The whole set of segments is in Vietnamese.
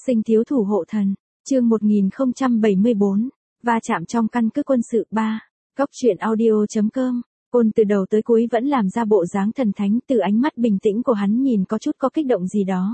Sinh thiếu thủ hộ thần, chương 1074, va chạm trong căn cứ quân sự 3, góc truyện audio.com. Côn từ đầu tới cuối vẫn làm ra bộ dáng thần thánh, từ ánh mắt bình tĩnh của hắn nhìn có chút có kích động gì đó.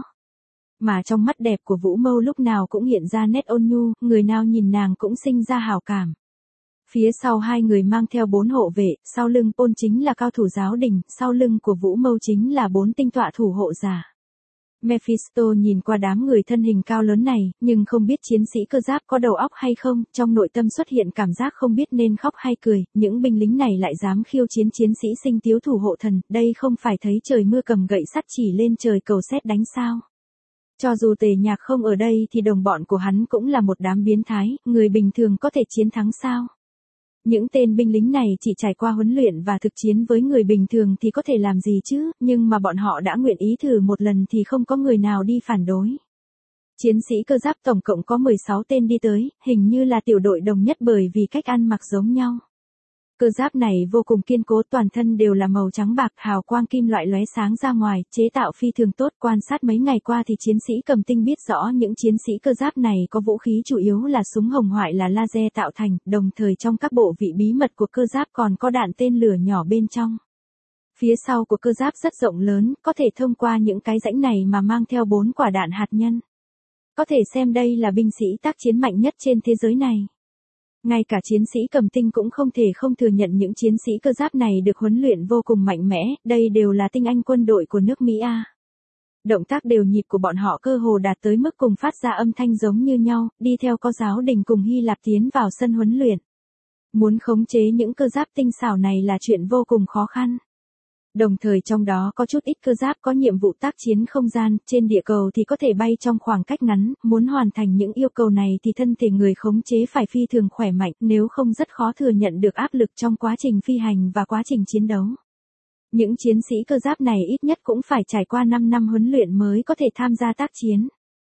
Mà trong mắt đẹp của Vũ Mâu lúc nào cũng hiện ra nét ôn nhu, người nào nhìn nàng cũng sinh ra hảo cảm. Phía sau hai người mang theo 4 hộ vệ, sau lưng Côn chính là cao thủ giáo đình, sau lưng của Vũ Mâu chính là 4 tinh tọa thủ hộ giả. Mephisto nhìn qua đám người thân hình cao lớn này, nhưng không biết chiến sĩ cơ giáp có đầu óc hay không, trong nội tâm xuất hiện cảm giác không biết nên khóc hay cười, những binh lính này lại dám khiêu chiến chiến sĩ Sinh thiếu thủ hộ thần, đây không phải thấy trời mưa cầm gậy sắt chỉ lên trời cầu sét đánh sao. Cho dù Tề Nhạc không ở đây thì đồng bọn của hắn cũng là một đám biến thái, người bình thường có thể chiến thắng sao? Những tên binh lính này chỉ trải qua huấn luyện và thực chiến với người bình thường thì có thể làm gì chứ, nhưng mà bọn họ đã nguyện ý thử một lần thì không có người nào đi phản đối. Chiến sĩ cơ giáp tổng cộng có 16 tên đi tới, hình như là tiểu đội đồng nhất bởi vì cách ăn mặc giống nhau. Cơ giáp này vô cùng kiên cố, toàn thân đều là màu trắng bạc, hào quang kim loại lóe sáng ra ngoài, chế tạo phi thường tốt. Quan sát mấy ngày qua thì chiến sĩ Cầm Tinh biết rõ những chiến sĩ cơ giáp này có vũ khí chủ yếu là súng hồng ngoại là laser tạo thành, đồng thời trong các bộ vị bí mật của cơ giáp còn có đạn tên lửa nhỏ bên trong. Phía sau của cơ giáp rất rộng lớn, có thể thông qua những cái rãnh này mà mang theo 4 quả đạn hạt nhân. Có thể xem đây là binh sĩ tác chiến mạnh nhất trên thế giới này. Ngay cả chiến sĩ Cầm Tinh cũng không thể không thừa nhận những chiến sĩ cơ giáp này được huấn luyện vô cùng mạnh mẽ, đây đều là tinh anh quân đội của nước Mỹ A. Động tác đều nhịp của bọn họ cơ hồ đạt tới mức cùng phát ra âm thanh giống như nhau, đi theo có giáo đình cùng Hy Lạp tiến vào sân huấn luyện. Muốn khống chế những cơ giáp tinh xảo này là chuyện vô cùng khó khăn. Đồng thời trong đó có chút ít cơ giáp có nhiệm vụ tác chiến không gian, trên địa cầu thì có thể bay trong khoảng cách ngắn, muốn hoàn thành những yêu cầu này thì thân thể người khống chế phải phi thường khỏe mạnh, nếu không rất khó thừa nhận được áp lực trong quá trình phi hành và quá trình chiến đấu. Những chiến sĩ cơ giáp này ít nhất cũng phải trải qua 5 năm huấn luyện mới có thể tham gia tác chiến.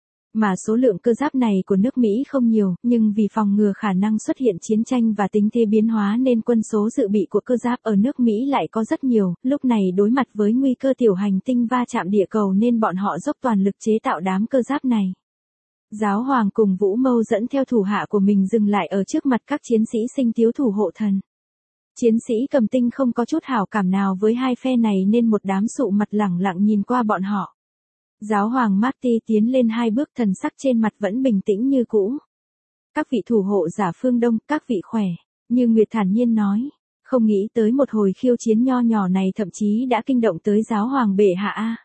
Mà số lượng cơ giáp này của nước Mỹ không nhiều, nhưng vì phòng ngừa khả năng xuất hiện chiến tranh và tính thế biến hóa nên quân số dự bị của cơ giáp ở nước Mỹ lại có rất nhiều, lúc này đối mặt với nguy cơ tiểu hành tinh va chạm địa cầu nên bọn họ dốc toàn lực chế tạo đám cơ giáp này. Giáo hoàng cùng Vũ Mâu dẫn theo thủ hạ của mình dừng lại ở trước mặt các chiến sĩ Sinh thiếu thủ hộ thần. Chiến sĩ Cầm Tinh không có chút hảo cảm nào với hai phe này nên một đám sụ mặt lẳng lặng nhìn qua bọn họ. Giáo hoàng Marty tiến lên 2 bước, thần sắc trên mặt vẫn bình tĩnh như cũ. Các vị thủ hộ giả phương Đông, các vị khỏe, như Nguyệt thản nhiên nói, không nghĩ tới một hồi khiêu chiến nho nhỏ này thậm chí đã kinh động tới giáo hoàng bệ hạ a.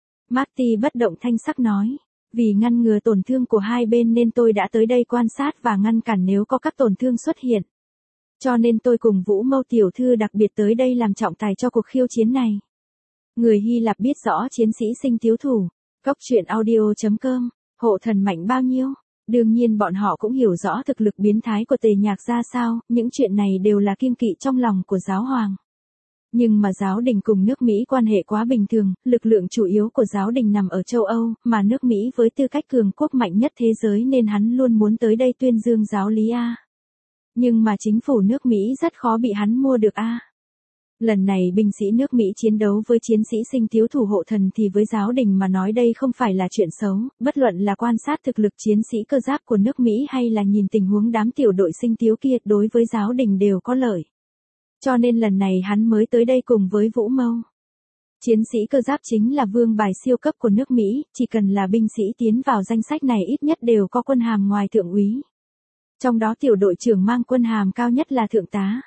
Marty bất động thanh sắc nói, vì ngăn ngừa tổn thương của hai bên nên tôi đã tới đây quan sát và ngăn cản nếu có các tổn thương xuất hiện. Cho nên tôi cùng Vũ Mâu tiểu thư đặc biệt tới đây làm trọng tài cho cuộc khiêu chiến này. Người Hy Lạp biết rõ chiến sĩ Sinh thiếu thủ. Góc truyện audio.com, hộ thần mạnh bao nhiêu? Đương nhiên bọn họ cũng hiểu rõ thực lực biến thái của Tề Nhạc ra sao, những chuyện này đều là kiêng kỵ trong lòng của giáo hoàng. Nhưng mà giáo đình cùng nước Mỹ quan hệ quá bình thường, lực lượng chủ yếu của giáo đình nằm ở châu Âu, mà nước Mỹ với tư cách cường quốc mạnh nhất thế giới nên hắn luôn muốn tới đây tuyên dương giáo lý A. Nhưng mà chính phủ nước Mỹ rất khó bị hắn mua được A. Lần này binh sĩ nước Mỹ chiến đấu với chiến sĩ Sinh thiếu thủ hộ thần thì với giáo đình mà nói đây không phải là chuyện xấu, bất luận là quan sát thực lực chiến sĩ cơ giáp của nước Mỹ hay là nhìn tình huống đám tiểu đội Sinh thiếu kia đối với giáo đình đều có lợi. Cho nên lần này hắn mới tới đây cùng với Vũ Mâu. Chiến sĩ cơ giáp chính là vương bài siêu cấp của nước Mỹ, chỉ cần là binh sĩ tiến vào danh sách này ít nhất đều có quân hàm ngoài thượng úy. Trong đó tiểu đội trưởng mang quân hàm cao nhất là thượng tá.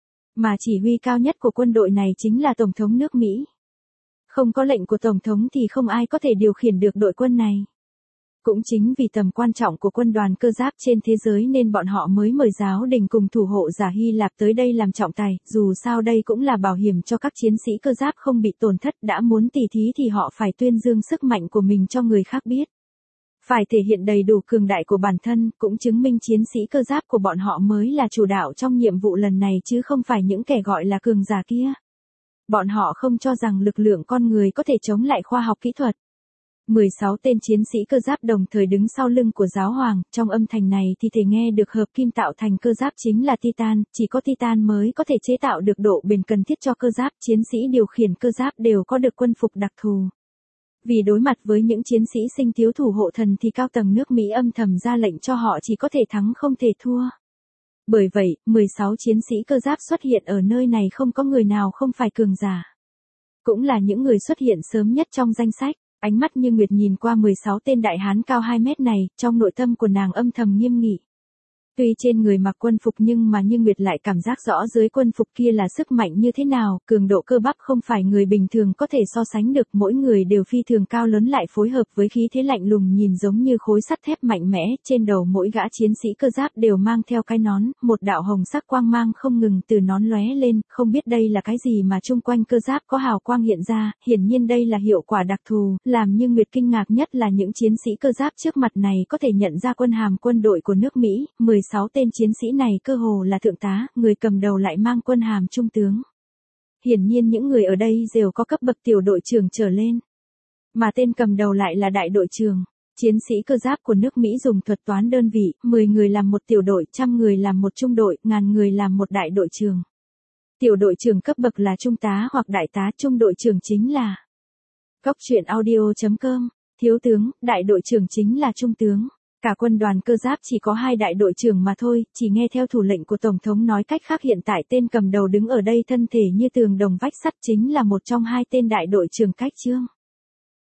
Mà chỉ huy cao nhất của quân đội này chính là Tổng thống nước Mỹ. Không có lệnh của Tổng thống thì không ai có thể điều khiển được đội quân này. Cũng chính vì tầm quan trọng của quân đoàn cơ giáp trên thế giới nên bọn họ mới mời giáo đình cùng thủ hộ giả Hy Lạp tới đây làm trọng tài, dù sao đây cũng là bảo hiểm cho các chiến sĩ cơ giáp không bị tổn thất, đã muốn tỉ thí thì họ phải tuyên dương sức mạnh của mình cho người khác biết. Phải thể hiện đầy đủ cường đại của bản thân, cũng chứng minh chiến sĩ cơ giáp của bọn họ mới là chủ đạo trong nhiệm vụ lần này chứ không phải những kẻ gọi là cường giả kia. Bọn họ không cho rằng lực lượng con người có thể chống lại khoa học kỹ thuật. 16 tên chiến sĩ cơ giáp đồng thời đứng sau lưng của giáo hoàng, trong âm thanh này thì thể nghe được hợp kim tạo thành cơ giáp chính là Titan, chỉ có Titan mới có thể chế tạo được độ bền cần thiết cho cơ giáp, chiến sĩ điều khiển cơ giáp đều có được quân phục đặc thù. Vì đối mặt với những chiến sĩ sinh thiếu thủ hộ thần thì cao tầng nước Mỹ âm thầm ra lệnh cho họ chỉ có thể thắng không thể thua. Bởi vậy, 16 chiến sĩ cơ giáp xuất hiện ở nơi này không có người nào không phải cường giả. Cũng là những người xuất hiện sớm nhất trong danh sách. Ánh mắt Như Nguyệt nhìn qua 16 tên đại hán cao 2 mét này, trong nội tâm của nàng âm thầm nghiêm nghị. Tuy trên người mặc quân phục nhưng mà Như Nguyệt lại cảm giác rõ dưới quân phục kia là sức mạnh như thế nào, cường độ cơ bắp không phải người bình thường có thể so sánh được, mỗi người đều phi thường cao lớn lại phối hợp với khí thế lạnh lùng nhìn giống như khối sắt thép mạnh mẽ, trên đầu mỗi gã chiến sĩ cơ giáp đều mang theo cái nón, một đạo hồng sắc quang mang không ngừng từ nón lóe lên, không biết đây là cái gì mà chung quanh cơ giáp có hào quang hiện ra, hiển nhiên đây là hiệu quả đặc thù, làm Như Nguyệt kinh ngạc nhất là những chiến sĩ cơ giáp trước mặt này có thể nhận ra quân hàm quân đội của nước Mỹ, 16 tên chiến sĩ này cơ hồ là thượng tá, người cầm đầu lại mang quân hàm trung tướng. Hiển nhiên những người ở đây đều có cấp bậc tiểu đội trưởng trở lên. Mà tên cầm đầu lại là đại đội trưởng. Chiến sĩ cơ giáp của nước Mỹ dùng thuật toán đơn vị, 10 người làm một tiểu đội, 100 người làm một trung đội, 1000 người làm một đại đội trưởng. Tiểu đội trưởng cấp bậc là trung tá hoặc đại tá, trung đội trưởng chính là Cóc truyện audio.com, thiếu tướng, đại đội trưởng chính là trung tướng. Cả quân đoàn cơ giáp chỉ có 2 đại đội trưởng mà thôi, chỉ nghe theo thủ lệnh của Tổng thống, nói cách khác hiện tại tên cầm đầu đứng ở đây thân thể như tường đồng vách sắt chính là một trong 2 tên đại đội trưởng Cách Chương.